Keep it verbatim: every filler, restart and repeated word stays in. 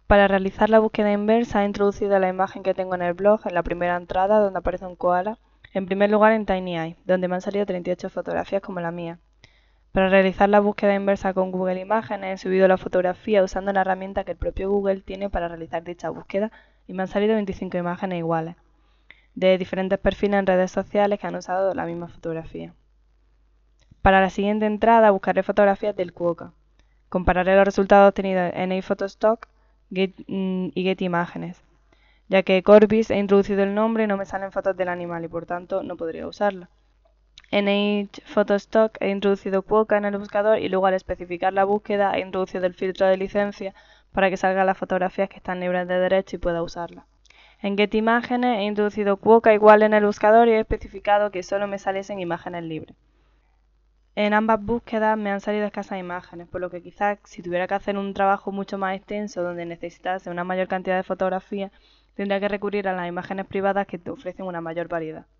Para realizar la búsqueda inversa he introducido la imagen que tengo en el blog en la primera entrada donde aparece un koala, en primer lugar en TinyEye, donde me han salido treinta y ocho fotografías como la mía. Para realizar la búsqueda inversa con Google Imágenes he subido la fotografía usando una herramienta que el propio Google tiene para realizar dicha búsqueda y me han salido veinticinco imágenes iguales, de diferentes perfiles en redes sociales que han usado la misma fotografía. Para la siguiente entrada buscaré fotografías del Quokka. Compararé los resultados obtenidos en iPhotostock Get, mm, y Get Imágenes, ya que Corbis he introducido el nombre y no me salen fotos del animal y por tanto no podría usarla. En iPhotostock he introducido Quokka en el buscador y luego al especificar la búsqueda he introducido el filtro de licencia para que salgan las fotografías que están libres de derecho y pueda usarlas. En Get Imágenes he introducido Quokka igual en el buscador y he especificado que solo me saliesen imágenes libres. En ambas búsquedas me han salido escasas imágenes, por lo que quizás si tuviera que hacer un trabajo mucho más extenso donde necesitase una mayor cantidad de fotografías, tendría que recurrir a las imágenes privadas que te ofrecen una mayor variedad.